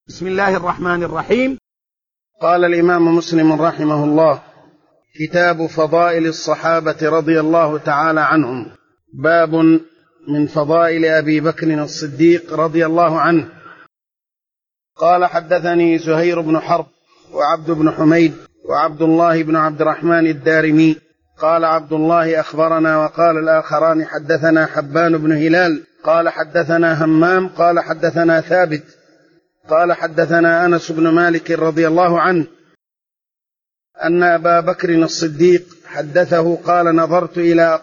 بسم الله الرحمن الرحيم. قال الإمام مسلم رحمه الله: كتاب فضائل الصحابة رضي الله تعالى عنهم. باب من فضائل أبي بكر الصديق رضي الله عنه. قال: حدثني زهير بن حرب وعبد بن حميد وعبد الله بن عبد الرحمن الدارمي قال عبد الله أخبرنا، وقال الآخران حدثنا حبان بن هلال قال حدثنا همام قال حدثنا ثابت قال حدثنا أنس بن مالك رضي الله عنه أن أبا بكر الصديق حدثه قال: نظرت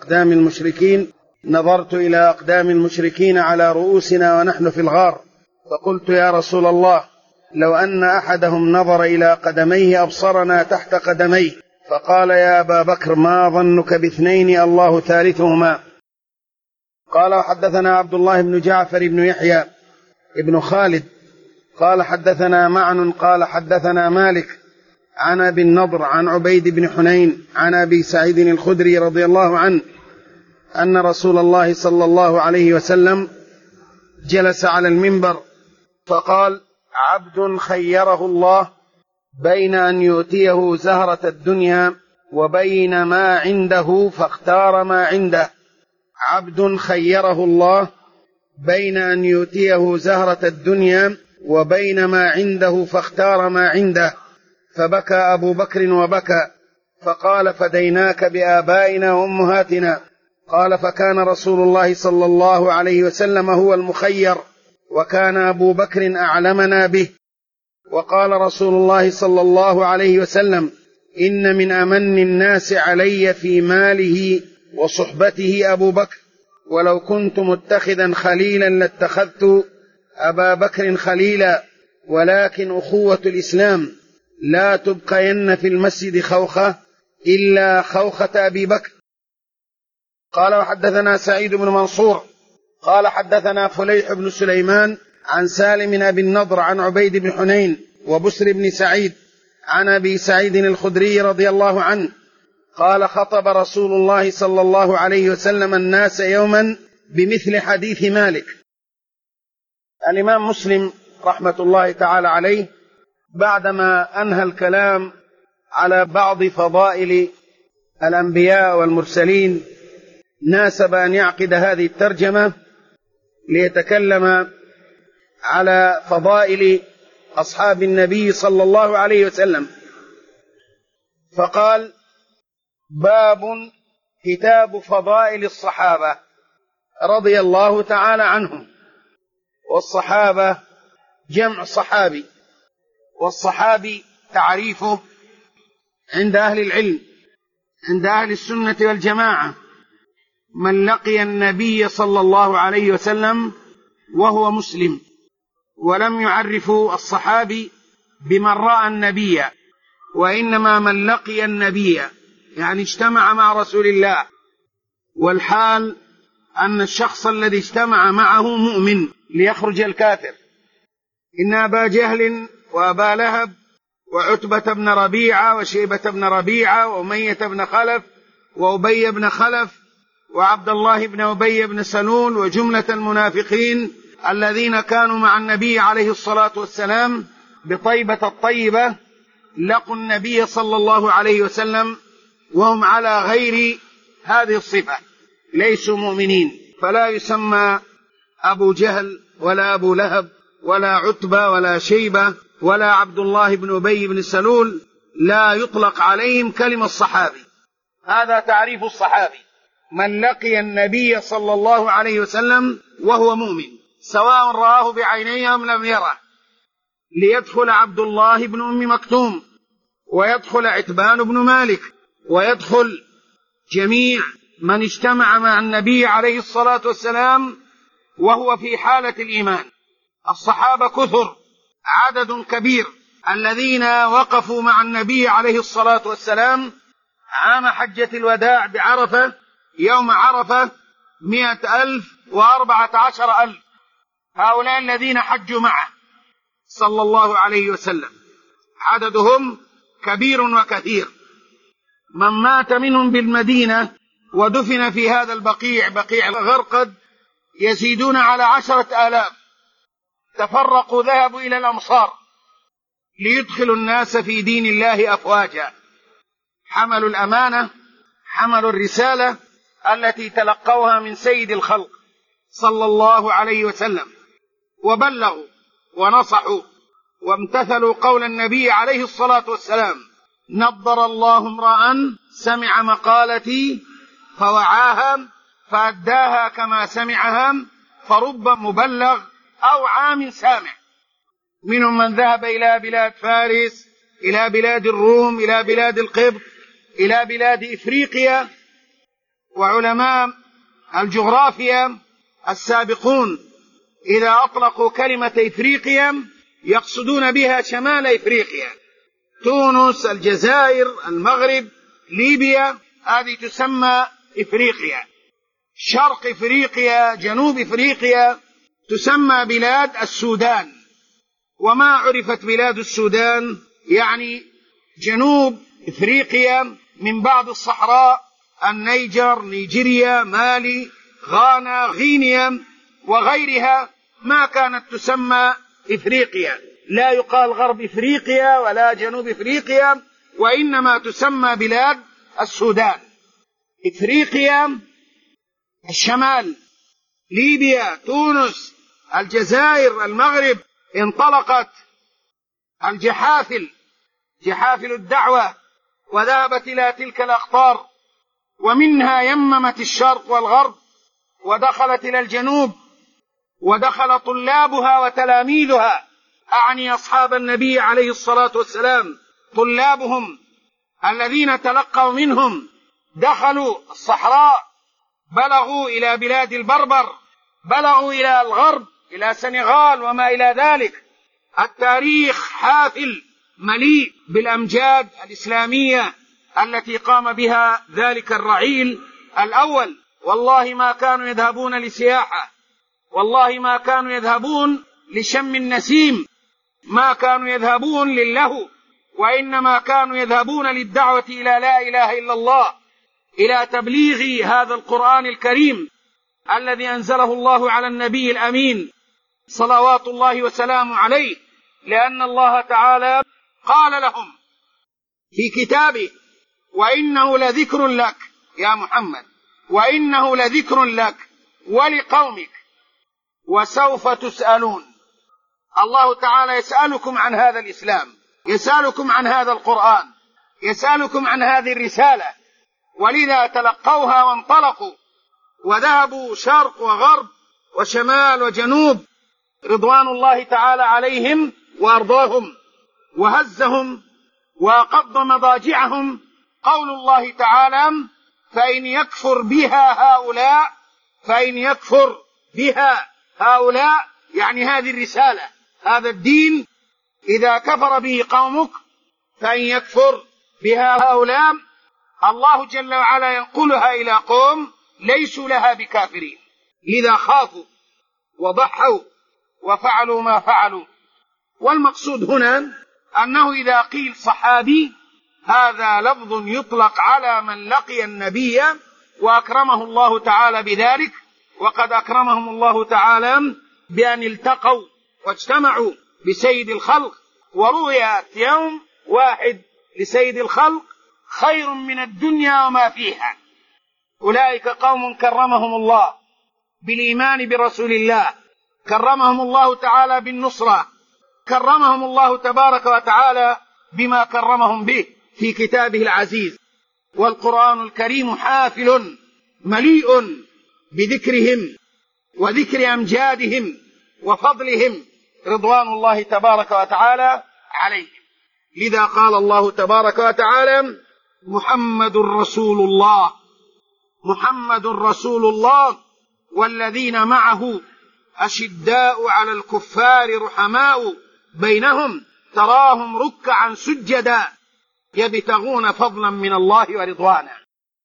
إلى أقدام المشركين على رؤوسنا ونحن في الغار، فقلت: يا رسول الله، لو أن أحدهم نظر إلى قدميه أبصرنا تحت قدميه. فقال: يا أبا بكر، ما ظنك باثنين الله ثالثهما؟ قال: وحدثنا عبد الله بن جعفر بن يحيى بن خالد قال حدثنا معن قال حدثنا مالك عن أبي النضر عن عبيد بن حنين عن أبي سعيد الخدري رضي الله عنه أن رسول الله صلى الله عليه وسلم جلس على المنبر فقال: عبد خيره الله بين أن يؤتيه زهرة الدنيا وبين ما عنده فاختار ما عنده. عبد خيره الله بين أن يؤتيه زهرة الدنيا وبين ما عنده فاختار ما عنده. فبكى أبو بكر وبكى، فقال: فديناك بآبائنا وأمهاتنا. قال: فكان رسول الله صلى الله عليه وسلم هو المخير، وكان أبو بكر أعلمنا به. وقال رسول الله صلى الله عليه وسلم: إن من أمن الناس علي في ماله وصحبته أبو بكر، ولو كنت متخذا خليلا لاتخذت أبا بكر خليلا، ولكن أخوة الإسلام لا تبقين في المسجد خوخة إلا خوخة أبي بكر. قال: وحدثنا سعيد بن منصور قال حدثنا فليح بن سليمان عن سالم أبي النضر عن عبيد بن حنين وبسر بن سعيد عن أبي سعيد الخدري رضي الله عنه قال: خطب رسول الله صلى الله عليه وسلم الناس يوما بمثل حديث مالك. الإمام مسلم رحمة الله تعالى عليه بعدما أنهى الكلام على بعض فضائل الأنبياء والمرسلين ناسب أن يعقد هذه الترجمة ليتكلم على فضائل أصحاب النبي صلى الله عليه وسلم. فقال: باب كتاب فضائل الصحابة رضي الله تعالى عنهم. والصحابة جمع صحابي، والصحابي تعريفه عند أهل العلم عند أهل السنة والجماعة من لقي النبي صلى الله عليه وسلم وهو مسلم، ولم يعرفوا الصحابي بمن رأى النبي، وإنما من لقي النبي يعني اجتمع مع رسول الله، والحال أن الشخص الذي اجتمع معه مؤمن ليخرج الكافر. إن أبا جهل وأبا لهب وعتبة بن ربيعة وشيبة بن ربيعة وأمية بن خلف وأبي بن خلف وعبد الله بن أبي بن سلول وجملة المنافقين الذين كانوا مع النبي عليه الصلاة والسلام بطيبة الطيبة لقوا النبي صلى الله عليه وسلم وهم على غير هذه الصفة، ليسوا مؤمنين. فلا يسمى أبو جهل ولا أبو لهب ولا عتبة ولا شيبة ولا عبد الله بن أبي بن سلول، لا يطلق عليهم كلمة الصحابي. هذا تعريف الصحابي: من لقي النبي صلى الله عليه وسلم وهو مؤمن، سواء رآه بعينيه أم لم يره. ليدخل عبد الله بن أم مكتوم، ويدخل عتبان بن مالك، ويدخل جميع من اجتمع مع النبي عليه الصلاة والسلام وهو في حالة الإيمان. الصحابة كثر، عدد كبير، الذين وقفوا مع النبي عليه الصلاة والسلام عام حجة الوداع بعرفة يوم عرفة 114,000. هؤلاء الذين حجوا معه صلى الله عليه وسلم عددهم كبير وكثير. من مات منهم بالمدينة ودفن في هذا البقيع، بقيع الغرقد، يزيدون على 10,000. تفرقوا ذهبوا إلى الأمصار ليدخلوا الناس في دين الله أفواجا، حملوا الأمانة، حملوا الرسالة التي تلقوها من سيد الخلق صلى الله عليه وسلم، وبلغوا ونصحوا وامتثلوا قول النبي عليه الصلاة والسلام: نضر الله امرأ سمع مقالتي فوعاها فأداها كما سمعها، فرب مبلغ أو عام سامع. منهم من ذهب إلى بلاد فارس، إلى بلاد الروم، إلى بلاد القبط، إلى بلاد إفريقيا، وعلماء الجغرافيا السابقون إذا أطلقوا كلمة إفريقيا يقصدون بها شمال إفريقيا، تونس، الجزائر، المغرب، ليبيا، هذه تسمى إفريقيا. شرق إفريقيا، جنوب إفريقيا تسمى بلاد السودان. وما عرفت بلاد السودان يعني جنوب إفريقيا من بعد الصحراء، النيجر، نيجيريا، مالي، غانا، غينيا وغيرها، ما كانت تسمى إفريقيا. لا يقال غرب إفريقيا ولا جنوب إفريقيا، وإنما تسمى بلاد السودان. إفريقيا الشمال، ليبيا، تونس، الجزائر، المغرب، انطلقت الجحافل، جحافل الدعوة، وذهبت إلى تلك الأقطار، ومنها يممت الشرق والغرب، ودخلت إلى الجنوب، ودخل طلابها وتلاميذها، أعني أصحاب النبي عليه الصلاة والسلام، طلابهم الذين تلقوا منهم، دخلوا الصحراء، بلغوا إلى بلاد البربر، بلغوا إلى الغرب، إلى سنغال وما إلى ذلك. التاريخ حافل مليء بالأمجاد الإسلامية التي قام بها ذلك الرعيل الأول. والله ما كانوا يذهبون لسياحة، والله ما كانوا يذهبون لشم النسيم، ما كانوا يذهبون للهو، وإنما كانوا يذهبون للدعوة إلى لا إله إلا الله، إلى تبليغ هذا القرآن الكريم الذي أنزله الله على النبي الأمين صلوات الله وسلامه عليه، لأن الله تعالى قال لهم في كتابه: وإنه لذكر لك يا محمد، وإنه لذكر لك ولقومك وسوف تسألون. الله تعالى يسألكم عن هذا الإسلام، يسألكم عن هذا القرآن، يسألكم عن هذه الرسالة، ولذا تلقوها وانطلقوا وذهبوا شرق وغرب وشمال وجنوب رضوان الله تعالى عليهم وأرضاهم، وهزهم وقض مضاجعهم قول الله تعالى: فإن يكفر بها هؤلاء، فإن يكفر بها هؤلاء يعني هذه الرسالة، هذا الدين، إذا كفر به قومك فإن يكفر بها هؤلاء، الله جل وعلا ينقلها إلى قوم ليسوا لها بكافرين، لذا خافوا وضحوا وفعلوا ما فعلوا. والمقصود هنا أنه إذا قيل صحابي هذا لفظ يطلق على من لقي النبي وأكرمه الله تعالى بذلك، وقد أكرمهم الله تعالى بأن التقوا واجتمعوا بسيد الخلق، ورؤية يوم واحد لسيد الخلق خير من الدنيا وما فيها. أولئك قوم كرمهم الله بالإيمان برسول الله، كرمهم الله تعالى بالنصرة، كرمهم الله تبارك وتعالى بما كرمهم به في كتابه العزيز. والقرآن الكريم حافل مليء بذكرهم وذكر أمجادهم وفضلهم رضوان الله تبارك وتعالى عليهم. لذا قال الله تبارك وتعالى: محمد رسول الله، محمد رسول الله والذين معه أشداء على الكفار رحماء بينهم تراهم ركعا سجدا يبتغون فضلا من الله ورضوانا.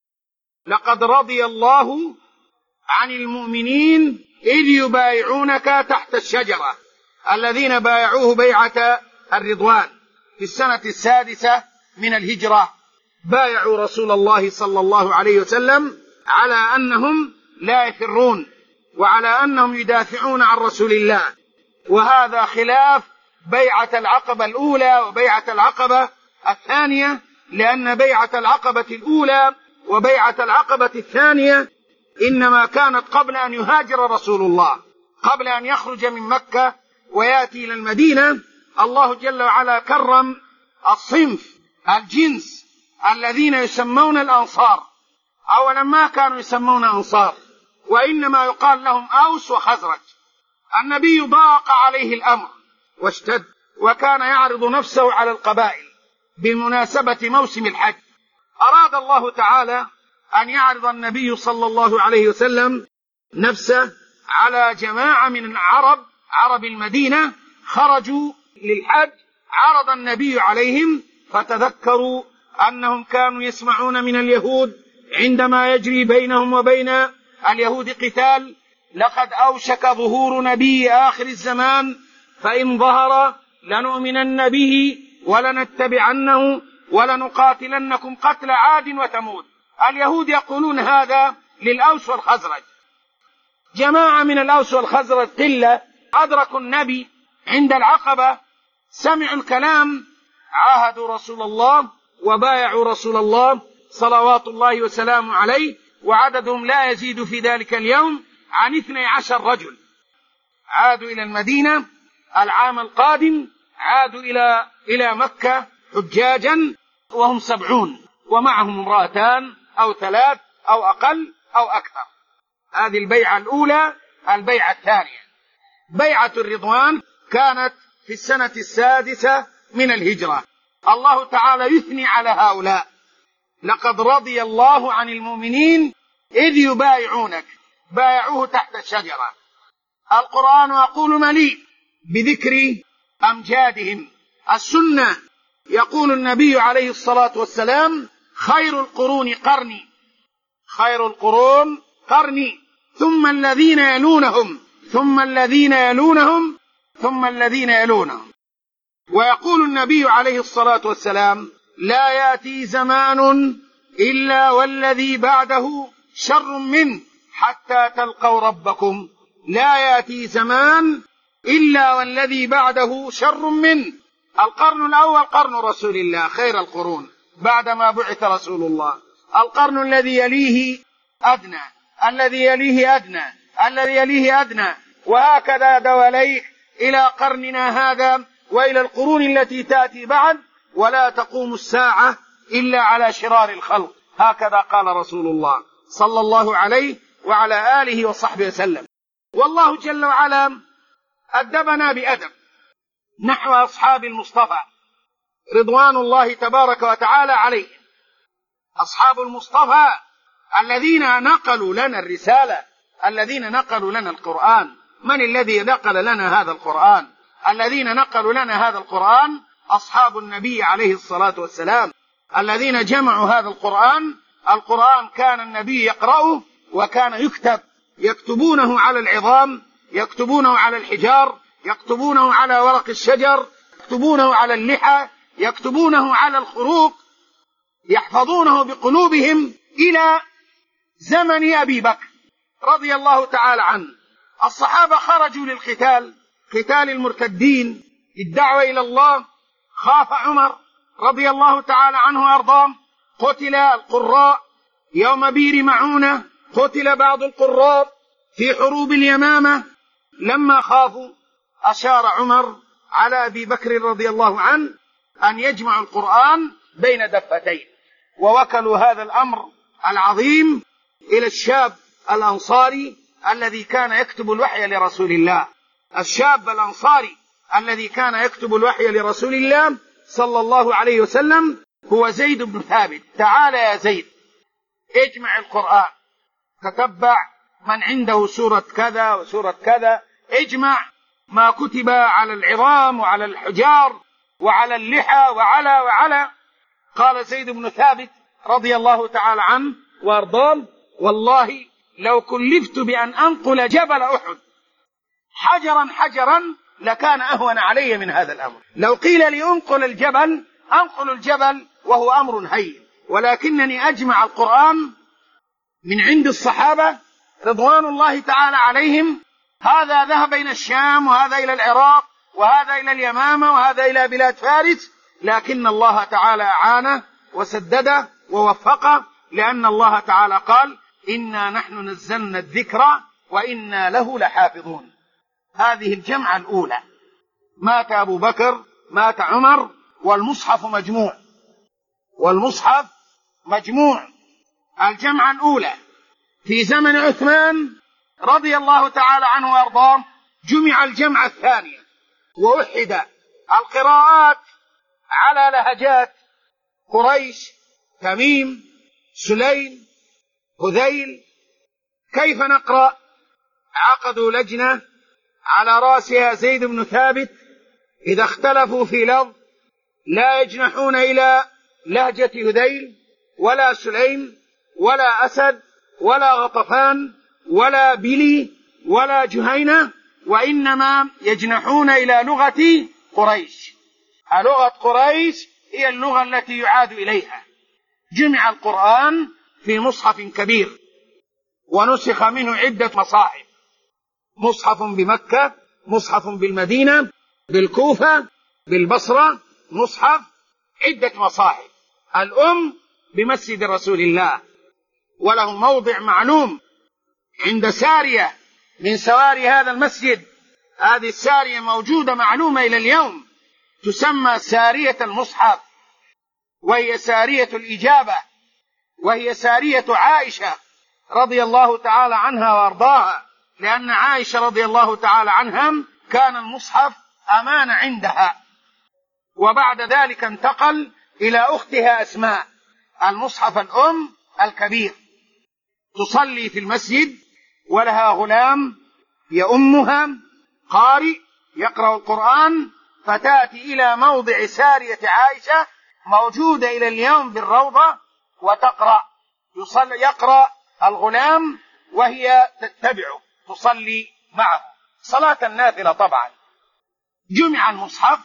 لقد رضي الله عن المؤمنين إذ يبايعونك تحت الشجرة، الذين بايعوه بيعة الرضوان في السنة 6 من الهجرة، بايعوا رسول الله صلى الله عليه وسلم على أنهم لا يفرون، وعلى أنهم يدافعون عن رسول الله، وهذا خلاف بيعة العقبة الأولى وبيعة العقبة الثانية، لأن بيعة العقبة الأولى وبيعة العقبة الثانية إنما كانت قبل أن يهاجر رسول الله، قبل أن يخرج من مكة ويأتي إلى المدينة. الله جل وعلا كرم الصنف الجنس الذين يسمون الأنصار. أولا ما كانوا يسمون أنصار، وإنما يقال لهم أوس وخزرج. النبي ضاق عليه الأمر واشتد، وكان يعرض نفسه على القبائل بمناسبة موسم الحج. أراد الله تعالى أن يعرض النبي صلى الله عليه وسلم نفسه على جماعة من عرب المدينة خرجوا للحج. عرض النبي عليهم فتذكروا أنهم كانوا يسمعون من اليهود عندما يجري بينهم وبين اليهود قتال: لقد أوشك ظهور نبي آخر الزمان، فإن ظهر لنؤمنن به ولنتبعنه ولنقاتلنكم قتل عاد وثمود. اليهود يقولون هذا للأوس والخزرج. جماعة من الأوس والخزرج قلة أدركوا النبي عند العقبة، سمعوا الكلام، عاهدوا رسول الله وبايعوا رسول الله صلوات الله وسلامه عليه، وعددهم لا يزيد في ذلك اليوم عن 12 رجل. عادوا إلى المدينة العام القادم، عادوا إلى مكة حجاجا وهم 70، ومعهم امرأتان أو 3 أو أقل أو أكثر. هذه البيعة الأولى. البيعة الثانية بيعة الرضوان كانت في السنة 6 من الهجرة. الله تعالى يثني على هؤلاء: لقد رضي الله عن المؤمنين إذ يبايعونك، بايعوه تحت الشجرة. القرآن يقول مليء بذكر أمجادهم. السنة يقول النبي عليه الصلاة والسلام: خير القرون قرني، خير القرون قرني، ثم الذين يلونهم، ثم الذين يلونهم، ثم الذين يلونهم. ويقول النبي عليه الصلاة والسلام: لا يأتي زمان إلا والذي بعده شر منه حتى تلقوا ربكم. لا يأتي زمان إلا والذي بعده شر منه. القرن الأول قرن رسول الله خير القرون بعدما بعث رسول الله. القرن الذي يليه أدنى، الذي يليه أدنى، الذي يليه أدنى، وهكذا دواليك إلى قرننا هذا وإلى القرون التي تأتي بعد. ولا تقوم الساعة إلا على شرار الخلق، هكذا قال رسول الله صلى الله عليه وعلى آله وصحبه وسلم. والله جل وعلا أدبنا بأدب نحو أصحاب المصطفى رضوان الله تبارك وتعالى عليه. أصحاب المصطفى الذين نقلوا لنا الرسالة، الذين نقلوا لنا القرآن. من الذي نقل لنا هذا القرآن؟ الذين نقلوا لنا هذا القرآن أصحاب النبي عليه الصلاة والسلام، الذين جمعوا هذا القرآن. القرآن كان النبي يقرأه وكان يكتب، يكتبونه على العظام، يكتبونه على الحجار، يكتبونه على ورق الشجر، يكتبونه على اللحى، يكتبونه على الخروق، يحفظونه بقلوبهم إلى زمن أبي بكر رضي الله تعالى عنه. الصحابة خرجوا للقتال، قتال المرتدين، الدعوة إلى الله. خاف عمر رضي الله تعالى عنه وأرضاه، قتل القراء يوم بير معونة، قتل بعض القراء في حروب اليمامة. لما خافوا أشار عمر على أبي بكر رضي الله عنه أن يجمع القرآن بين دفتين، ووكلوا هذا الأمر العظيم إلى الشاب الأنصاري الذي كان يكتب الوحي لرسول الله. الشاب الأنصاري الذي كان يكتب الوحي لرسول الله صلى الله عليه وسلم هو زيد بن ثابت. تعال يا زيد اجمع القرآن، تتبع من عنده سورة كذا وسورة كذا، اجمع ما كتب على العظام وعلى الحجار وعلى اللحى وعلى. قال زيد بن ثابت رضي الله تعالى عنه وارضاه: والله لو كلفت بأن أنقل جبل أحد حجرا لكان أهون علي من هذا الأمر. لو قيل لي أنقل الجبل وهو أمر هين، ولكنني أجمع القرآن من عند الصحابة رضوان الله تعالى عليهم هذا ذهب إلى الشام، وهذا إلى العراق، وهذا إلى اليمامة، وهذا إلى بلاد فارس، لكن الله تعالى أعانه وسدده ووفقه، لأن الله تعالى قال: إنا نحن نزلنا الذكر وإنا له لحافظون. هذه الجمعة الأولى، مات أبو بكر، مات عمر، والمصحف مجموع. الجمعة الأولى في زمن عثمان رضي الله تعالى عنه وأرضاه جمع الجمعة الثانية، ووحد القراءات على لهجات قريش، تميم، سليم، هذيل. كيف نقرأ؟ عقدوا لجنة على رأسها زيد بن ثابت، إذا اختلفوا في لفظ لا يجنحون إلى لهجة هذيل ولا سليم ولا أسد ولا غطفان ولا بلي ولا جهينة، وإنما يجنحون إلى لغة قريش. لغة قريش هي اللغة التي يعاد إليها. جمع القرآن في مصحف كبير، ونسخ منه عدة مصاحف: مصحف بمكة، مصحف بالمدينة، بالكوفة، بالبصرة، مصحف، عدة مصاحف. الأم بمسجد رسول الله، وله موضع معلوم عند سارية من سواري هذا المسجد. هذه السارية موجودة معلومة إلى اليوم، تسمى سارية المصحف، وهي سارية الإجابة، وهي سارية عائشة رضي الله تعالى عنها وارضاها، لأن عائشة رضي الله تعالى عنها كان المصحف أمانة عندها. وبعد ذلك انتقل إلى أختها أسماء، المصحف الأم الكبير، تصلي في المسجد ولها غلام يؤمها قارئ يقرأ القرآن، فتأتي إلى موضع سارية عائشة موجودة إلى اليوم بالروضة وتقرأ. يقرأ الغلام وهي تتبعه، تصلي معه صلاة النافلة. طبعا جمع المصحف.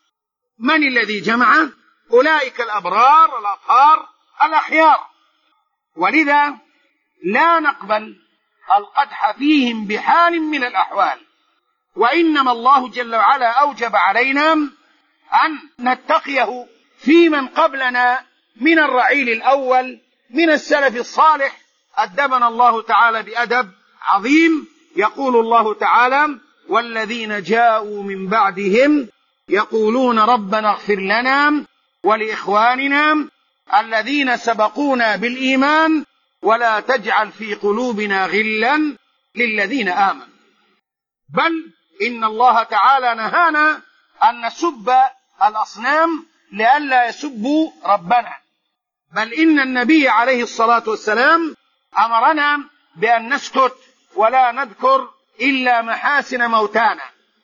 من الذي جمعه؟ أولئك الأبرار الأطهار الأخيار، ولذا لا نقبل القدح فيهم بحال من الأحوال، وإنما الله جل وعلا أوجب علينا أن نتقيه في من قبلنا من الرعيل الأول من السلف الصالح. أدبنا الله تعالى بأدب عظيم. يقول الله تعالى: والذين جاءوا من بعدهم يقولون ربنا اغفر لنا ولإخواننا الذين سبقونا بالإيمان ولا تجعل في قلوبنا غلا للذين آمنوا. بل إن الله تعالى نهانا أن نسب الأصنام لئلا يسبوا ربنا، بل إن النبي عليه الصلاة والسلام أمرنا بأن نسكت ولا نذكر إلا محاسن موتانا.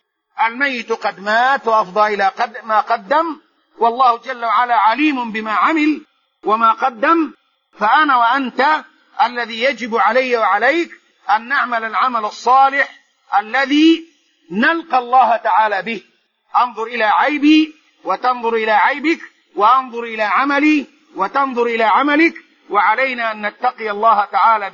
الميت قد مات وأفضى إلى ما قدم، والله جل وعلا عليم بما عمل وما قدم. فأنا وأنت الذي يجب علي وعليك أن نعمل العمل الصالح الذي نلقى الله تعالى به. أنظر إلى عيبي وتنظر إلى عيبك، وأنظر إلى عملي وتنظر إلى عملك، وعلينا أن نتقي الله تعالى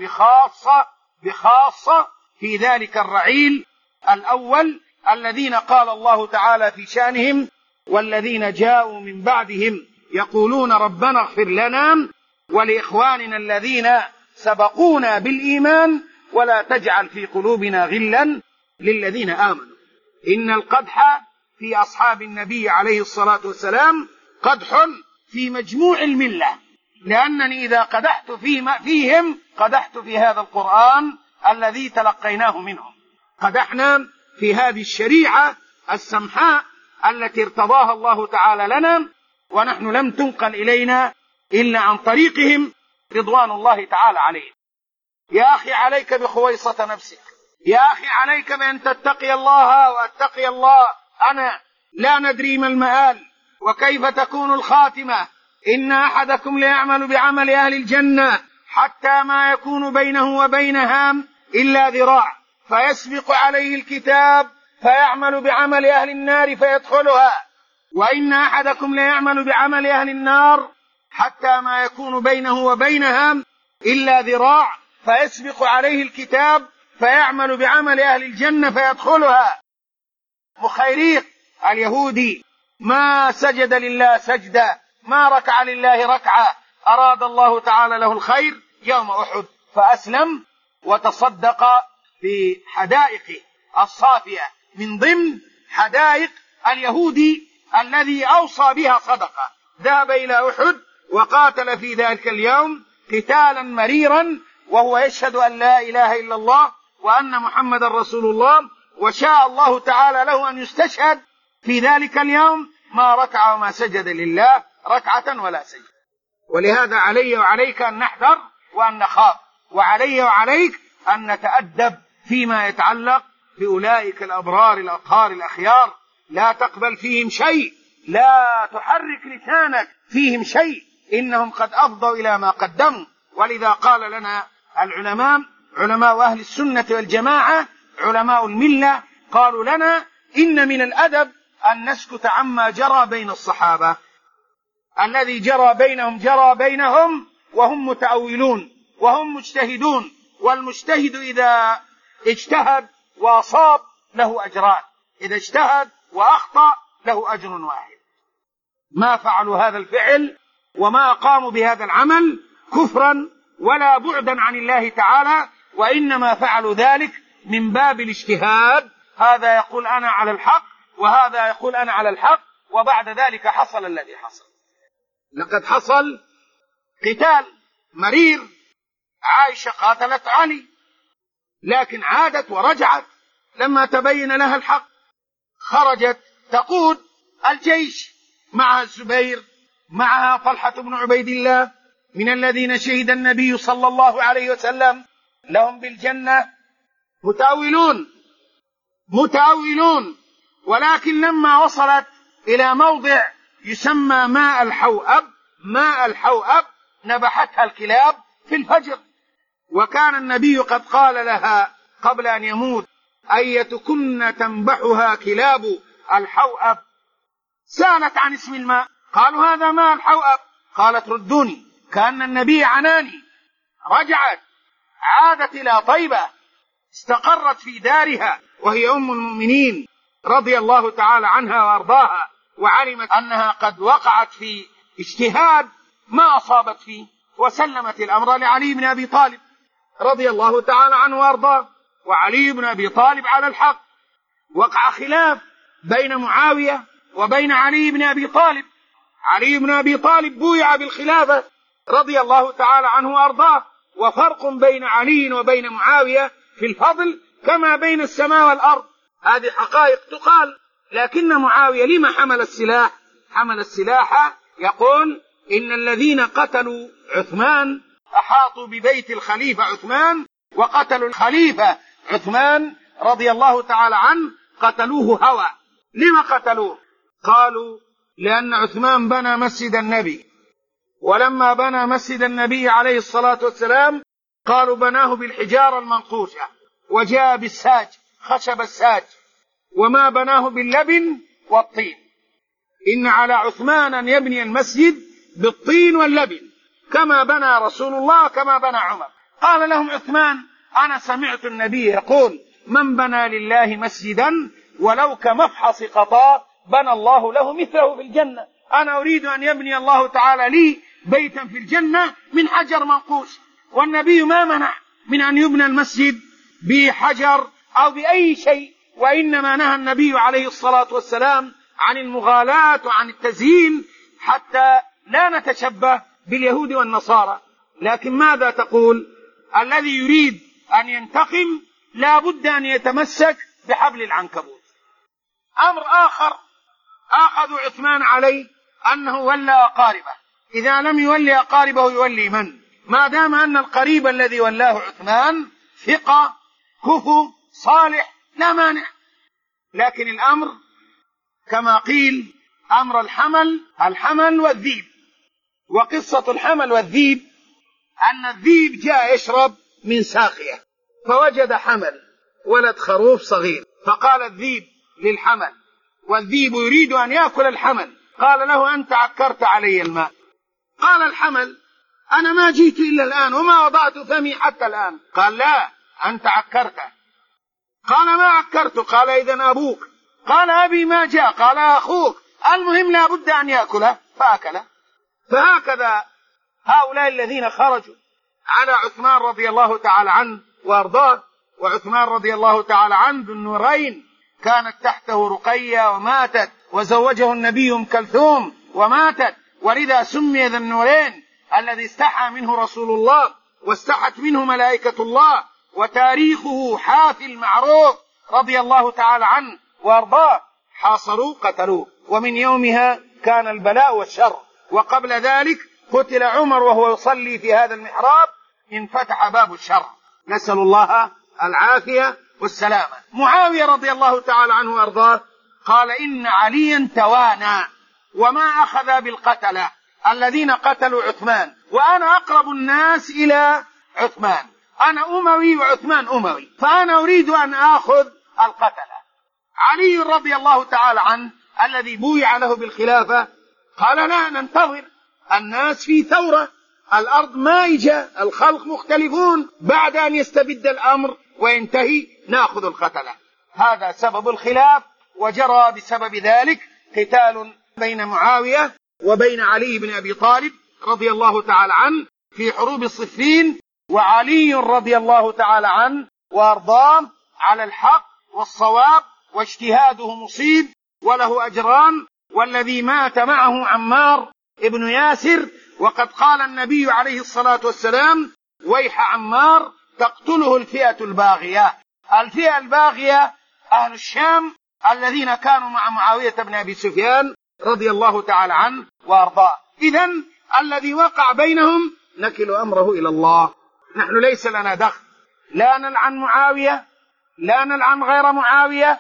بخاصة في ذلك الرعيل الأول الذين قال الله تعالى في شأنهم: والذين جاءوا من بعدهم يقولون ربنا اغفر لنا ولإخواننا الذين سبقونا بالإيمان ولا تجعل في قلوبنا غلا للذين آمنوا. إن القدح في أصحاب النبي عليه الصلاة والسلام قدح في مجموع الملة، لأنني إذا قدحت فيهم قدحت في هذا القرآن الذي تلقيناه منهم. قدحنا في هذه الشريعة السمحاء التي ارتضاها الله تعالى لنا، ونحن لم تنقل إلينا إلا عن طريقهم رضوان الله تعالى عليهم. يا أخي عليك بخويصة نفسك، يا أخي عليك بأن تتقي الله وأتقي الله. أنا لا ندري ما المآل وكيف تكون الخاتمة. إن أحدكم ليعمل بعمل أهل الجنة حتى ما يكون بينه وبينها إلا ذراع، فيسبق عليه الكتاب فيعمل بعمل أهل النار فيدخلها. وإن أحدكم ليعمل بعمل أهل النار حتى ما يكون بينه وبينها إلا ذراع، فيسبق عليه الكتاب فيعمل بعمل أهل الجنة فيدخلها. مخيريق اليهودي ما سجد لله سجدة، ما ركع لله ركعة، أراد الله تعالى له الخير يوم أحد فأسلم وتصدق بحدائقه الصافية من ضمن حدائق اليهودي الذي أوصى بها صدقة. ذهب إلى أحد وقاتل في ذلك اليوم قتالا مريرا وهو يشهد أن لا إله إلا الله وأن محمد رسول الله، وشاء الله تعالى له أن يستشهد في ذلك اليوم، ما ركع وما سجد لله ركعة ولا سجد. ولهذا علي وعليك أن نحذر وأن نخاف، وعلي وعليك أن نتأدب فيما يتعلق بأولئك الأبرار الأطهار الأخيار. لا تقبل فيهم شيء، لا تحرك لسانك فيهم شيء، إنهم قد أفضوا إلى ما قدموا. ولذا قال لنا العلماء، علماء أهل السنة والجماعة، علماء الملة، قالوا لنا إن من الأدب أن نسكت عما جرى بين الصحابة. الذي جرى بينهم وهم متأولون وهم مجتهدون، والمجتهد إذا اجتهد وأصاب له أجران، إذا اجتهد وأخطأ له أجر واحد. ما فعلوا هذا الفعل وما قاموا بهذا العمل كفرا ولا بعدا عن الله تعالى، وإنما فعلوا ذلك من باب الاجتهاد. هذا يقول أنا على الحق وهذا يقول أنا على الحق، وبعد ذلك حصل الذي حصل. لقد حصل قتال مرير، عائشة قاتلت علي لكن عادت ورجعت لما تبين لها الحق، خرجت تقود الجيش، معها الزبير، معها طلحة بن عبيد الله من الذين شهد النبي صلى الله عليه وسلم لهم بالجنة، متأولون. ولكن لما وصلت إلى موضع يسمى ماء الحوأب نبحتها الكلاب في الفجر، وكان النبي قد قال لها قبل أن يموت أيتكن تنبحها كلاب الحوأب. سألت عن اسم الماء، قالوا هذا ماء الحوأب، قالت ردوني، كأن النبي عناني. رجعت، عادت إلى طيبة، استقرت في دارها وهي أم المؤمنين رضي الله تعالى عنها وأرضاها، وعلمت أنها قد وقعت في اجتهاد ما أصابت فيه، وسلمت الأمر لعلي بن أبي طالب رضي الله تعالى عنه وأرضاه. وعلي بن أبي طالب على الحق. وقع خلاف بين معاوية وبين علي بن أبي طالب. علي بن أبي طالب بويع بالخلافة رضي الله تعالى عنه وأرضاه، وفرق بين علي وبين معاوية في الفضل كما بين السماء والأرض، هذه حقائق تقال. لكن معاوية لما حمل السلاح؟ حمل السلاح يقول إن الذين قتلوا عثمان أحاطوا ببيت الخليفة عثمان وقتلوا الخليفة عثمان رضي الله تعالى عنه، قتلوه هوى. لما قتلوه؟ قالوا لأن عثمان بنى مسجد النبي، ولما بنى مسجد النبي عليه الصلاة والسلام قالوا بناه بالحجارة المنقوشة، وجاء بالساج خشب الساج، وما بناه باللبن والطين. إن على عثمان أن يبني المسجد بالطين واللبن كما بنى رسول الله كما بنى عمر. قال لهم عثمان أنا سمعت النبي يقول من بنى لله مسجدا ولو كمفحص قطاء بنى الله له مثله في الجنة. أنا أريد أن يبني الله تعالى لي بيتا في الجنة من حجر منقوش، والنبي ما منع من أن يبنى المسجد بحجر أو بأي شيء، وإنما نهى النبي عليه الصلاة والسلام عن المغالاة وعن التزيين حتى لا نتشبه باليهود والنصارى. لكن ماذا تقول؟ الذي يريد أن ينتقم لا بد أن يتمسك بحبل العنكبوت. أمر آخر أخذوا عثمان عليه أنه ولى أقاربه، إذا لم يولي أقاربه يولي من؟ ما دام أن القريب الذي ولاه عثمان ثقة كفو صالح لا مانع. لكن الأمر كما قيل أمر الحمل والذيب. وقصة الحمل والذيب أن الذيب جاء يشرب من ساقية فوجد حمل ولد خروف صغير، فقال الذيب للحمل، والذيب يريد أن يأكل الحمل، قال له أنت عكرت علي الماء. قال الحمل أنا ما جيت إلا الآن وما وضعت فمي حتى الآن. قال لا، أنت عكرته. قال ما عكرت. قال إذن أبوك. قال أبي ما جاء. قال أخوك. المهم لا بد أن يأكله فأكله. فهكذا هؤلاء الذين خرجوا على عثمان رضي الله تعالى عنه وأرضاه. وعثمان رضي الله تعالى عنه ذو النورين، كانت تحته رقية وماتت، وزوجه النبي أم كلثوم وماتت، ولذا سمي ذا النورين الذي استحى منه رسول الله واستحت منه ملائكة الله، وتاريخه حافل معروف رضي الله تعالى عنه وأرضاه. حاصروا قتلوه، ومن يومها كان البلاء والشر. وقبل ذلك قتل عمر وهو يصلي في هذا المحراب، انفتح باب الشر، نسأل الله العافية والسلامة. معاوية رضي الله تعالى عنه وأرضاه قال إن عليا توانى وما أخذ بالقتلة الذين قتلوا عثمان، وأنا أقرب الناس إلى عثمان، أنا أموي وعثمان أموي، فأنا أريد أن آخذ القتلة. علي رضي الله تعالى عنه الذي بويع له بالخلافة قال لا ننتظر، الناس في ثورة، الأرض مائجة، الخلق مختلفون، بعد أن يستبد الأمر وينتهي نأخذ القتلة. هذا سبب الخلاف، وجرى بسبب ذلك قتال بين معاوية وبين علي بن أبي طالب رضي الله تعالى عنه في حروب الصفين، وعلي رضي الله تعالى عنه وأرضاه على الحق والصواب، واجتهاده مصيب وله أجران. والذي مات معه عمار ابن ياسر، وقد قال النبي عليه الصلاة والسلام ويح عمار تقتله الفئة الباغية. الفئة الباغية أهل الشام الذين كانوا مع معاوية بن أبي سفيان رضي الله تعالى عنه وأرضاه. إذن الذي وقع بينهم نكل أمره إلى الله، نحن ليس لنا دخل، لا نلعن معاوية، لا نلعن غير معاوية،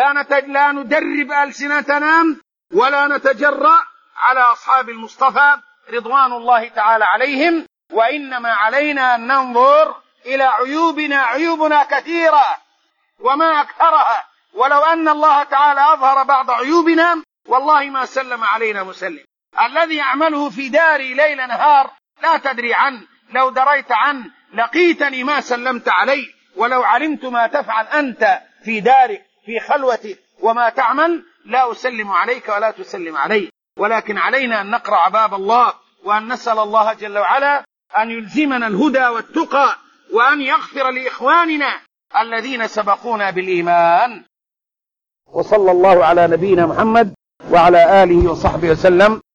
لا ندرب ألسنتنا ولا نتجرأ على أصحاب المصطفى رضوان الله تعالى عليهم، وإنما علينا أن ننظر إلى عيوبنا. عيوبنا كثيرة وما أكثرها، ولو أن الله تعالى أظهر بعض عيوبنا والله ما سلم علينا مسلم. الذي يعمله في داري ليل نهار لا تدري عنه، لو دريت عنه لقيتني ما سلمت عليه، ولو علمت ما تفعل أنت في دارك في خلوتك وما تعمل لا أسلم عليك ولا تسلم علي. ولكن علينا أن نقرع باب الله، وأن نسأل الله جل وعلا أن يلزمنا الهدى والتقى، وأن يغفر لإخواننا الذين سبقونا بالإيمان. وصلى الله على نبينا محمد وعلى آله وصحبه وسلم.